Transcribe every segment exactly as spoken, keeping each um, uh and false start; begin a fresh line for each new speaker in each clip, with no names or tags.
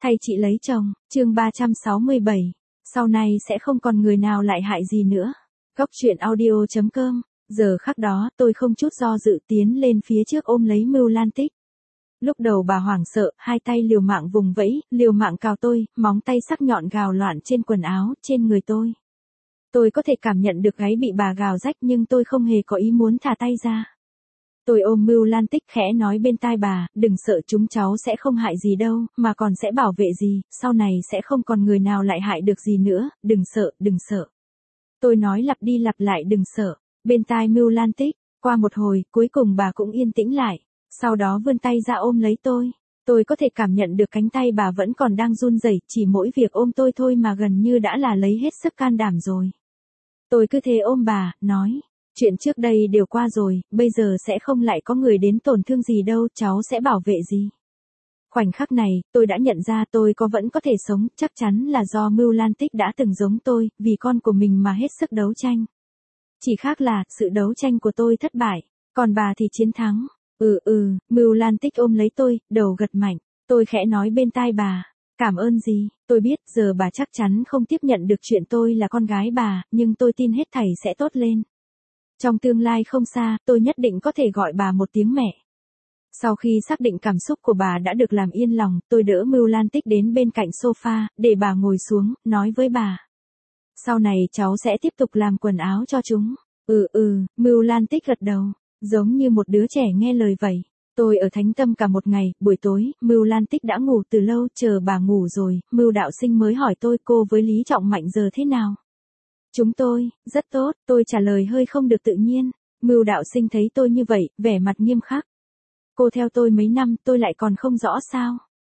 Thay chị lấy chồng, chương ba trăm sáu mươi bảy. Sau này sẽ không còn người nào lại hại gì nữa. Góc truyện audio chấm com. Giờ khắc đó, tôi không chút do dự tiến lên phía trước ôm lấy Mưu Lan Tích. Lúc đầu bà hoảng sợ, hai tay liều mạng vùng vẫy, liều mạng cào tôi, móng tay sắc nhọn gào loạn trên quần áo, trên người tôi. Tôi có thể cảm nhận được gáy bị bà gào rách nhưng tôi không hề có ý muốn thả tay ra. Tôi ôm Mưu Lan Tích khẽ nói bên tai bà, đừng sợ, chúng cháu sẽ không hại gì đâu, mà còn sẽ bảo vệ gì, sau này sẽ không còn người nào lại hại được gì nữa, đừng sợ, đừng sợ. Tôi nói lặp đi lặp lại đừng sợ, bên tai Mưu Lan Tích. Qua một hồi, cuối cùng bà cũng yên tĩnh lại, sau đó vươn tay ra ôm lấy tôi. Tôi có thể cảm nhận được cánh tay bà vẫn còn đang run rẩy, chỉ mỗi việc ôm tôi thôi mà gần như đã là lấy hết sức can đảm rồi. Tôi cứ thế ôm bà, nói. Chuyện trước đây đều qua rồi, bây giờ sẽ không lại có người đến tổn thương gì đâu, cháu sẽ bảo vệ gì. Khoảnh khắc này, tôi đã nhận ra tôi có vẫn có thể sống, chắc chắn là do Mưu Lan Tích đã từng giống tôi, vì con của mình mà hết sức đấu tranh. Chỉ khác là, sự đấu tranh của tôi thất bại, còn bà thì chiến thắng. Ừ ừ, Mưu Lan Tích ôm lấy tôi, đầu gật mạnh, tôi khẽ nói bên tai bà. Cảm ơn gì, tôi biết giờ bà chắc chắn không tiếp nhận được chuyện tôi là con gái bà, nhưng tôi tin hết thảy sẽ tốt lên. Trong tương lai không xa, tôi nhất định có thể gọi bà một tiếng mẹ. Sau khi xác định cảm xúc của bà đã được làm yên lòng, tôi đỡ Mưu Lan Tích đến bên cạnh sofa, để bà ngồi xuống, nói với bà. Sau này cháu sẽ tiếp tục làm quần áo cho chúng. Ừ ừ, Mưu Lan Tích gật đầu, giống như một đứa trẻ nghe lời vậy. Tôi ở Thánh Tâm cả một ngày, buổi tối, Mưu Lan Tích đã ngủ từ lâu, chờ bà ngủ rồi, Mưu đạo sinh mới hỏi tôi cô với Lý Trọng Mạnh giờ thế nào. Chúng tôi, rất tốt, tôi trả lời hơi không được tự nhiên. Mưu đạo sinh thấy tôi như vậy, vẻ mặt nghiêm khắc. Cô theo tôi mấy năm, tôi lại còn không rõ sao.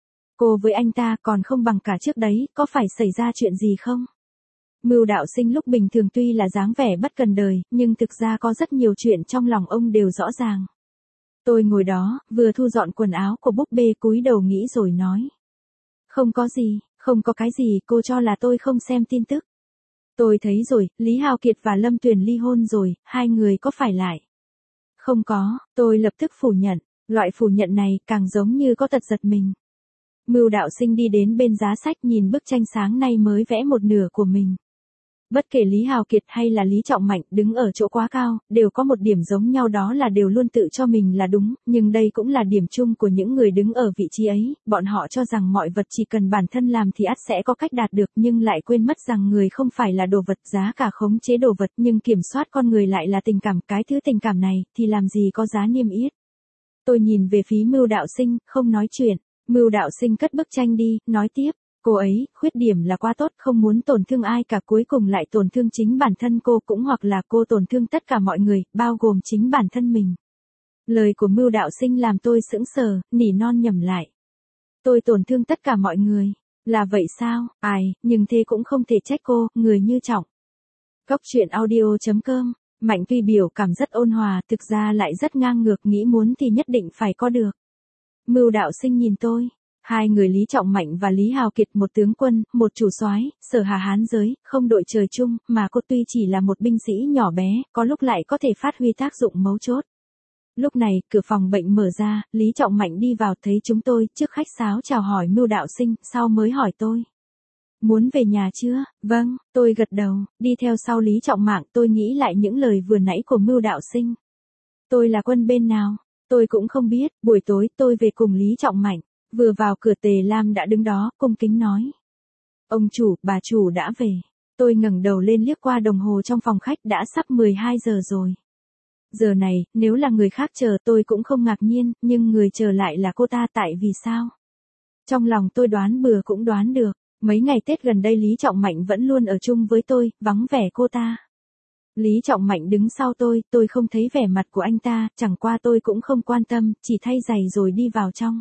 Cô với anh ta còn không bằng cả trước đấy, có phải xảy ra chuyện gì không? Mưu đạo sinh lúc bình thường tuy là dáng vẻ bất cần đời, nhưng thực ra có rất nhiều chuyện trong lòng ông đều rõ ràng. Tôi ngồi đó, vừa thu dọn quần áo của búp bê cúi đầu nghĩ rồi nói. Không có gì, không có cái gì, cô cho là tôi không xem tin tức. Tôi thấy rồi, Lý Hào Kiệt và Lâm Tuyền ly hôn rồi, hai người có phải lại? Không có, tôi lập tức phủ nhận, loại phủ nhận này càng giống như có tật giật mình. Mưu đạo sinh đi đến bên giá sách nhìn bức tranh sáng nay mới vẽ một nửa của mình. Bất kể Lý Hào Kiệt hay là Lý Trọng Mạnh đứng ở chỗ quá cao, đều có một điểm giống nhau đó là đều luôn tự cho mình là đúng, nhưng đây cũng là điểm chung của những người đứng ở vị trí ấy, bọn họ cho rằng mọi vật chỉ cần bản thân làm thì ắt sẽ có cách đạt được nhưng lại quên mất rằng người không phải là đồ vật, giá cả khống chế đồ vật nhưng kiểm soát con người lại là tình cảm, cái thứ tình cảm này thì làm gì có giá niêm yết. Tôi nhìn về phía Mưu đạo sinh, không nói chuyện, Mưu đạo sinh cất bức tranh đi, nói tiếp. Cô ấy, khuyết điểm là quá tốt, không muốn tổn thương ai cả, cuối cùng lại tổn thương chính bản thân cô cũng hoặc là cô tổn thương tất cả mọi người, bao gồm chính bản thân mình. Lời của Mưu đạo sinh làm tôi sững sờ, nỉ non nhẩm lại. Tôi tổn thương tất cả mọi người. Là vậy sao? Ai, nhưng thế cũng không thể trách cô, người như Trọng. Góc truyện audio chấm com. Mạnh tuy biểu cảm rất ôn hòa, thực ra lại rất ngang ngược, nghĩ muốn thì nhất định phải có được. Mưu đạo sinh nhìn tôi. Hai người Lý Trọng Mạnh và Lý Hào Kiệt, một tướng quân, một chủ soái, sở hà hán giới, không đội trời chung, mà cô tuy chỉ là một binh sĩ nhỏ bé, có lúc lại có thể phát huy tác dụng mấu chốt. Lúc này, cửa phòng bệnh mở ra, Lý Trọng Mạnh đi vào thấy chúng tôi, trước khách sáo chào hỏi Mưu đạo sinh, sau mới hỏi tôi. Muốn về nhà chưa? Vâng, tôi gật đầu, đi theo sau Lý Trọng Mạnh, tôi nghĩ lại những lời vừa nãy của Mưu đạo sinh. Tôi là quân bên nào? Tôi cũng không biết, buổi tối tôi về cùng Lý Trọng Mạnh. Vừa vào cửa Tề Lam đã đứng đó, cung kính nói. Ông chủ, bà chủ đã về. Tôi ngẩng đầu lên liếc qua đồng hồ trong phòng khách, đã sắp mười hai giờ rồi. Giờ này, nếu là người khác chờ tôi cũng không ngạc nhiên, nhưng người chờ lại là cô ta, tại vì sao? Trong lòng tôi đoán bừa cũng đoán được, mấy ngày Tết gần đây Lý Trọng Mạnh vẫn luôn ở chung với tôi, vắng vẻ cô ta. Lý Trọng Mạnh đứng sau tôi, tôi không thấy vẻ mặt của anh ta, chẳng qua tôi cũng không quan tâm, chỉ thay giày rồi đi vào trong.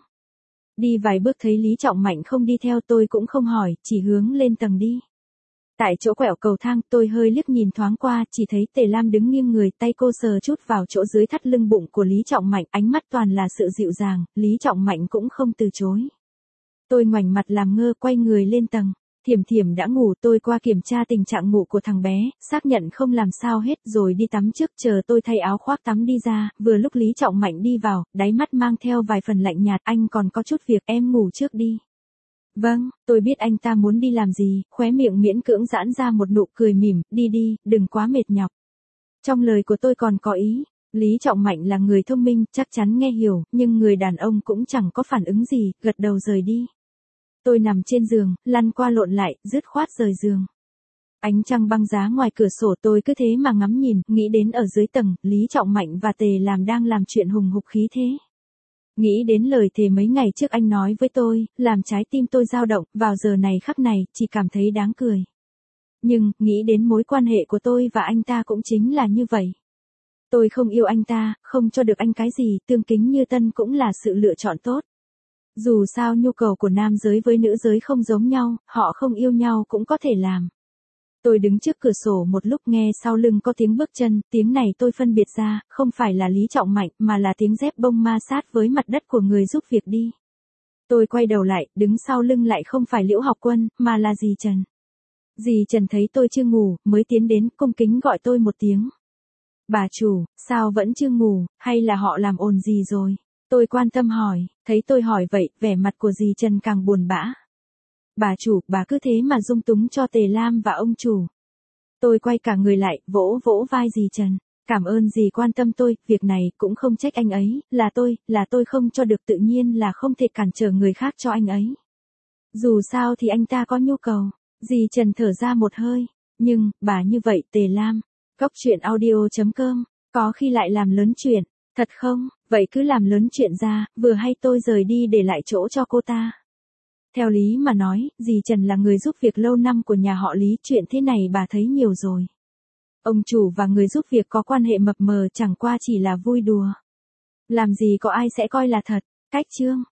Đi vài bước thấy Lý Trọng Mạnh không đi theo, tôi cũng không hỏi, chỉ hướng lên tầng đi. Tại chỗ quẹo cầu thang, tôi hơi liếc nhìn thoáng qua, chỉ thấy Tề Lam đứng nghiêng người, tay cô sờ chút vào chỗ dưới thắt lưng bụng của Lý Trọng Mạnh, ánh mắt toàn là sự dịu dàng, Lý Trọng Mạnh cũng không từ chối. Tôi ngoảnh mặt làm ngơ, quay người lên tầng. Thiểm Thiểm đã ngủ, tôi qua kiểm tra tình trạng ngủ của thằng bé, xác nhận không làm sao hết rồi đi tắm trước, chờ tôi thay áo khoác tắm đi ra, vừa lúc Lý Trọng Mạnh đi vào, đáy mắt mang theo vài phần lạnh nhạt, anh còn có chút việc, em ngủ trước đi. Vâng, tôi biết anh ta muốn đi làm gì, khóe miệng miễn cưỡng giãn ra một nụ cười mỉm, đi đi, đừng quá mệt nhọc. Trong lời của tôi còn có ý, Lý Trọng Mạnh là người thông minh, chắc chắn nghe hiểu, nhưng người đàn ông cũng chẳng có phản ứng gì, gật đầu rời đi. Tôi nằm trên giường, lăn qua lộn lại, dứt khoát rời giường. Ánh trăng băng giá ngoài cửa sổ tôi cứ thế mà ngắm nhìn, nghĩ đến ở dưới tầng, Lý Trọng Mạnh và Tề Làm đang làm chuyện hùng hục khí thế. Nghĩ đến lời thề mấy ngày trước anh nói với tôi, làm trái tim tôi dao động, vào giờ này khắc này, chỉ cảm thấy đáng cười. Nhưng, nghĩ đến mối quan hệ của tôi và anh ta cũng chính là như vậy. Tôi không yêu anh ta, không cho được anh cái gì, tương kính như tân cũng là sự lựa chọn tốt. Dù sao nhu cầu của nam giới với nữ giới không giống nhau, họ không yêu nhau cũng có thể làm. Tôi đứng trước cửa sổ một lúc nghe sau lưng có tiếng bước chân, tiếng này tôi phân biệt ra, không phải là Lý Trọng Mạnh mà là tiếng dép bông ma sát với mặt đất của người giúp việc đi. Tôi quay đầu lại, đứng sau lưng lại không phải Liễu Học Quân, mà là dì Trần. Dì Trần thấy tôi chưa ngủ, mới tiến đến, cung kính gọi tôi một tiếng. Bà chủ, sao vẫn chưa ngủ, hay là họ làm ồn gì rồi? Tôi quan tâm hỏi, thấy tôi hỏi vậy, vẻ mặt của dì Trần càng buồn bã. Bà chủ, bà cứ thế mà dung túng cho Tề Lam và ông chủ. Tôi quay cả người lại, vỗ vỗ vai dì Trần. Cảm ơn dì quan tâm tôi, việc này cũng không trách anh ấy, là tôi, là tôi không cho được, tự nhiên là không thể cản trở người khác cho anh ấy. Dù sao thì anh ta có nhu cầu. Dì Trần thở ra một hơi. Nhưng, bà như vậy Tề Lam. Góc truyện audio chấm com, có khi lại làm lớn chuyện. Thật không? Vậy cứ làm lớn chuyện ra, vừa hay tôi rời đi để lại chỗ cho cô ta. Theo lý mà nói, dì Trần là người giúp việc lâu năm của nhà họ Lý, chuyện thế này bà thấy nhiều rồi. Ông chủ và người giúp việc có quan hệ mập mờ, chẳng qua chỉ là vui đùa. Làm gì có ai sẽ coi là thật. Cách chương